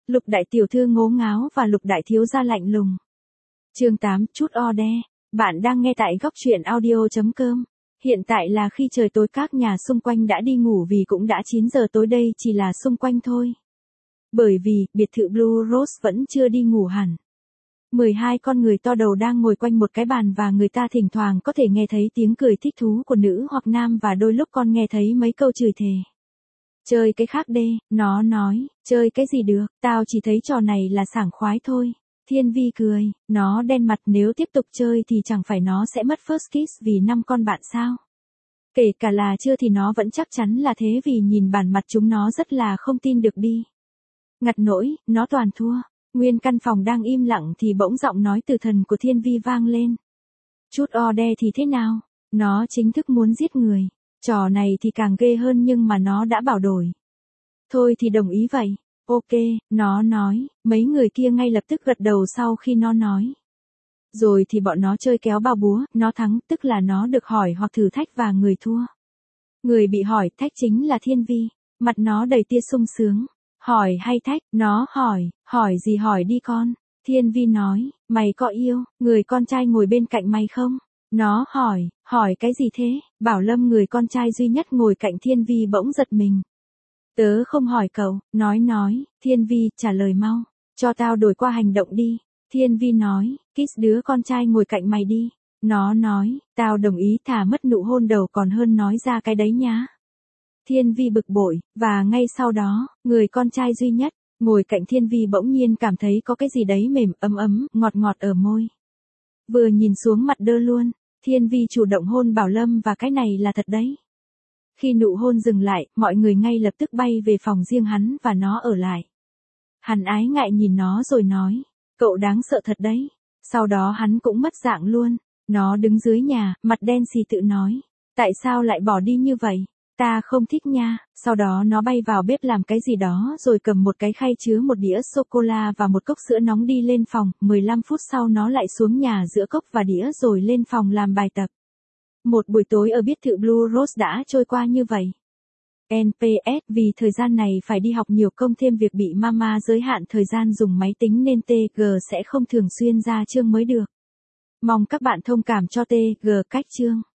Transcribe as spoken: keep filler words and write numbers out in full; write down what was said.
Lục đại tiểu thư ngố ngáo và Lục đại thiếu gia lạnh lùng. Chương tám, chút order. Bạn đang nghe tại góc truyện audio chấm com. Hiện tại là khi trời tối, các nhà xung quanh đã đi ngủ vì cũng đã chín giờ tối, đây chỉ là xung quanh thôi. Bởi vì, biệt thự Blue Rose vẫn chưa đi ngủ hẳn. mười hai con người to đầu đang ngồi quanh một cái bàn và người ta thỉnh thoảng có thể nghe thấy tiếng cười thích thú của nữ hoặc nam và đôi lúc còn nghe thấy mấy câu chửi thề. Chơi cái khác đê, nó nói, chơi cái gì được, tao chỉ thấy trò này là sảng khoái thôi. Thiên Vi cười, nó đen mặt, nếu tiếp tục chơi thì chẳng phải nó sẽ mất first kiss vì năm con bạn sao. Kể cả là chưa thì nó vẫn chắc chắn là thế vì nhìn bản mặt chúng nó rất là không tin được đi. Ngặt nỗi, nó toàn thua. Nguyên căn phòng đang im lặng thì bỗng giọng nói từ thần của Thiên Vi vang lên. Chút order thì thế nào? Nó chính thức muốn giết người. Trò này thì càng ghê hơn nhưng mà nó đã bảo đổi. Thôi thì đồng ý vậy. Ok, nó nói, mấy người kia ngay lập tức gật đầu sau khi nó nói. Rồi thì bọn nó chơi kéo bao búa, nó thắng tức là nó được hỏi hoặc thử thách và người thua. Người bị hỏi thách chính là Thiên Vi, mặt nó đầy tia sung sướng. Hỏi hay thách, nó hỏi, hỏi gì hỏi đi con. Thiên Vi nói, mày có yêu, người con trai ngồi bên cạnh mày không? Nó hỏi, hỏi cái gì thế? Bảo Lâm, người con trai duy nhất ngồi cạnh Thiên Vi, bỗng giật mình. Tớ không hỏi cậu, nói nói, Thiên Vi, trả lời mau, cho tao đổi qua hành động đi. Thiên Vi nói, kiss đứa con trai ngồi cạnh mày đi. Nó nói, tao đồng ý, thả mất nụ hôn đầu còn hơn nói ra cái đấy nhá. Thiên Vi bực bội, và ngay sau đó, người con trai duy nhất, ngồi cạnh Thiên Vi bỗng nhiên cảm thấy có cái gì đấy mềm, ấm ấm, ngọt ngọt ở môi. Vừa nhìn xuống mặt đơ luôn, Thiên Vi chủ động hôn Bảo Lâm và cái này là thật đấy. Khi nụ hôn dừng lại, mọi người ngay lập tức bay về phòng riêng hắn và nó ở lại. Hắn ái ngại nhìn nó rồi nói, cậu đáng sợ thật đấy. Sau đó hắn cũng mất dạng luôn. Nó đứng dưới nhà, mặt đen xì tự nói, tại sao lại bỏ đi như vậy? Ta không thích nha. Sau đó nó bay vào bếp làm cái gì đó rồi cầm một cái khay chứa một đĩa sô-cô-la và một cốc sữa nóng đi lên phòng. mười lăm phút sau nó lại xuống nhà giữa cốc và đĩa rồi lên phòng làm bài tập. Một buổi tối ở biệt thự Blue Rose đã trôi qua như vậy. en pê ét, vì thời gian này phải đi học nhiều, công thêm việc bị mama giới hạn thời gian dùng máy tính nên tê giê sẽ không thường xuyên ra chương mới được. Mong các bạn thông cảm cho tê giê cách chương.